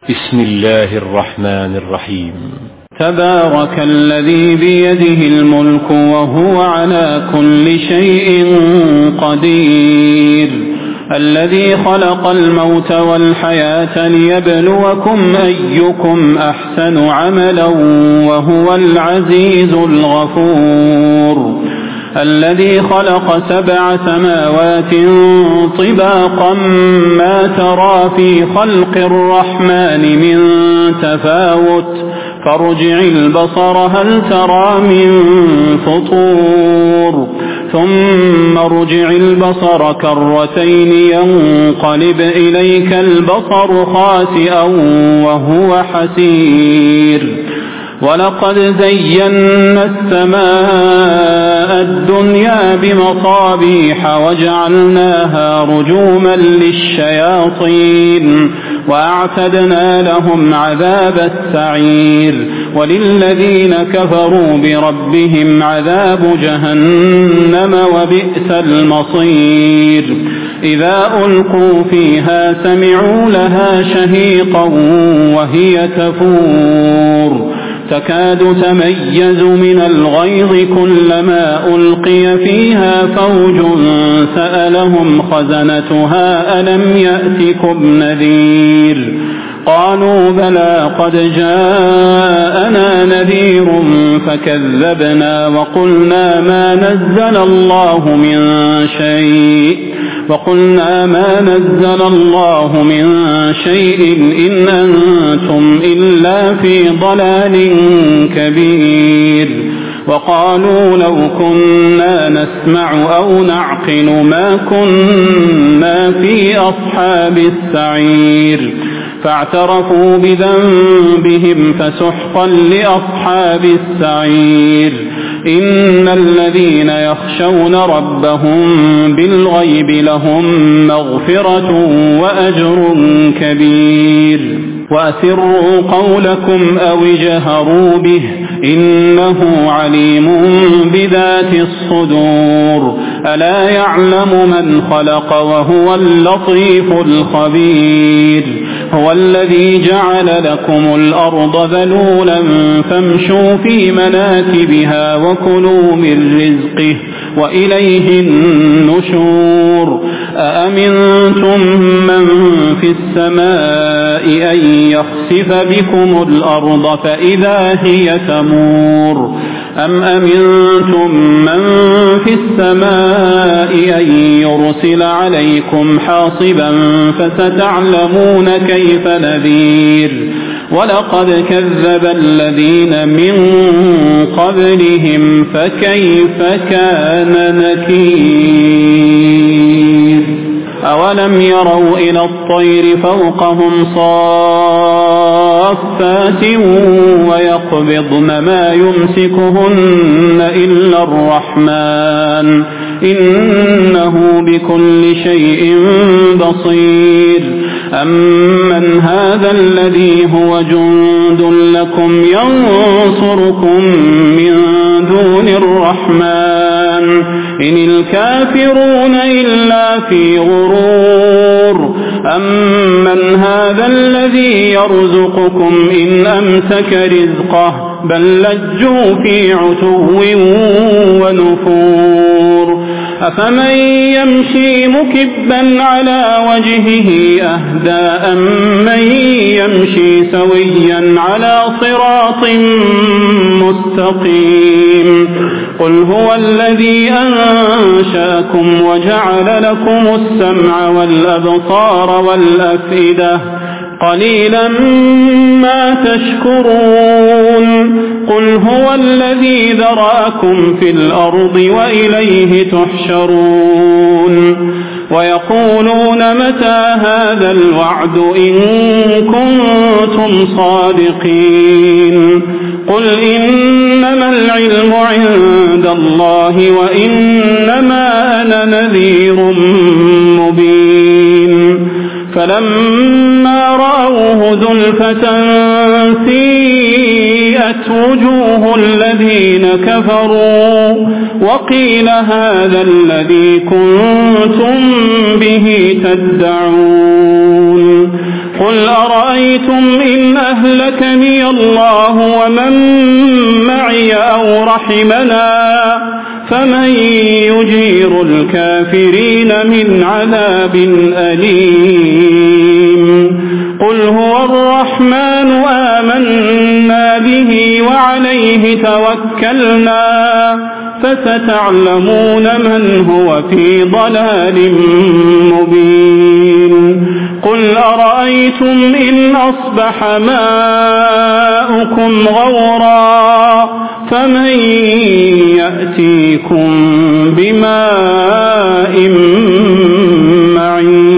بسم الله الرحمن الرحيم. تبارك الذي بيده الملك وهو على كل شيء قدير، الذي خلق الموت والحياة ليبلوكم أيكم أحسن عملا وهو العزيز الغفور، الذي خلق 7 سماوات طباقا ما ترى في خلق الرحمن من تفاوت، فارجع البصر هل ترى من فطور، ثم ارجع البصر كرتين ينقلب إليك البصر خاسئا وهو حسير، ولقد زينا السماء الدنيا بمصابيح وجعلناها رجوما للشياطين وأعتدنا لهم عذاب السعير، وللذين كفروا بربهم عذاب جهنم وبئس المصير. إذا ألقوا فيها سمعوا لها شهيقا وهي تفور، تكاد تميز من الغيظ كلما ألقي فيها فوج سألهم خزنتها ألم يأتكم نذير، قالوا بلى قد جاءنا نذير فكذبنا وقلنا ما نزل الله من شيء إن أنتم إلا في ضلال كبير، وقالوا لو كنا نسمع أو نعقل ما كنا في أصحاب السعير، فاعترفوا بذنبهم فسحقا لأصحاب السعير. إن الذين يخشون ربهم بالغيب لهم مغفرة وأجر كبير، وأسروا قولكم أو اجهروا به إنه عليم بذات الصدور، ألا يعلم من خلق وهو اللطيف الخبير. هو الذي جعل لكم الأرض ذلولا فامشوا في مناكبها وكلوا من رزقه وإليه النشور. أأمنتم من في السماء أن يخسف بكم الأرض فإذا هي تمور، أم أمنتم من في السماء أن يرسل عليكم حاصبا فستعلمون كيف نذير. ولقد كذب الذين من قبلهم فكيف كان نكير. أولم يروا إلى الطير فوقهم صافات ويقبضن ما يمسكهن إلا الرحمن إنه بكل شيء بصير. أمن هذا الذي هو جند لكم ينصركم من دون الرحمن إن الكافرون إلا في غرور. أمن هذا الذي يرزقكم إن أمسك رزقه بل لجوا في عتو ونفور. أفمن يمشي مكبا على وجهه أهدى أمن يمشي سويا على صراط مستقيم. قل هو الذي أنشأكم وجعل لكم السمع والأبصار والأفئدة قليلا ما تشكرون. قل هو الذي ذرأكم في الأرض وإليه تحشرون. ويقولون متى هذا الوعد إن كنتم صادقين. قل إنما العلم عند الله وإنما أنا نذير مبين. فلما رأوه زلفة سيئت وجوه الذين كفروا وقيل هذا الذي كنتم به تدعون. قل أرأيتم إن أهلكني الله ومن معي أو رحمنا فمن يجير الكافرين من عذاب أليم قل هو الرحمن آمنا به وعليه توكلنا فستعلمون من هو في ضلال مبين قل أرأيتم إن أصبح ماؤكم غورا فمن يأتيكم بماء معين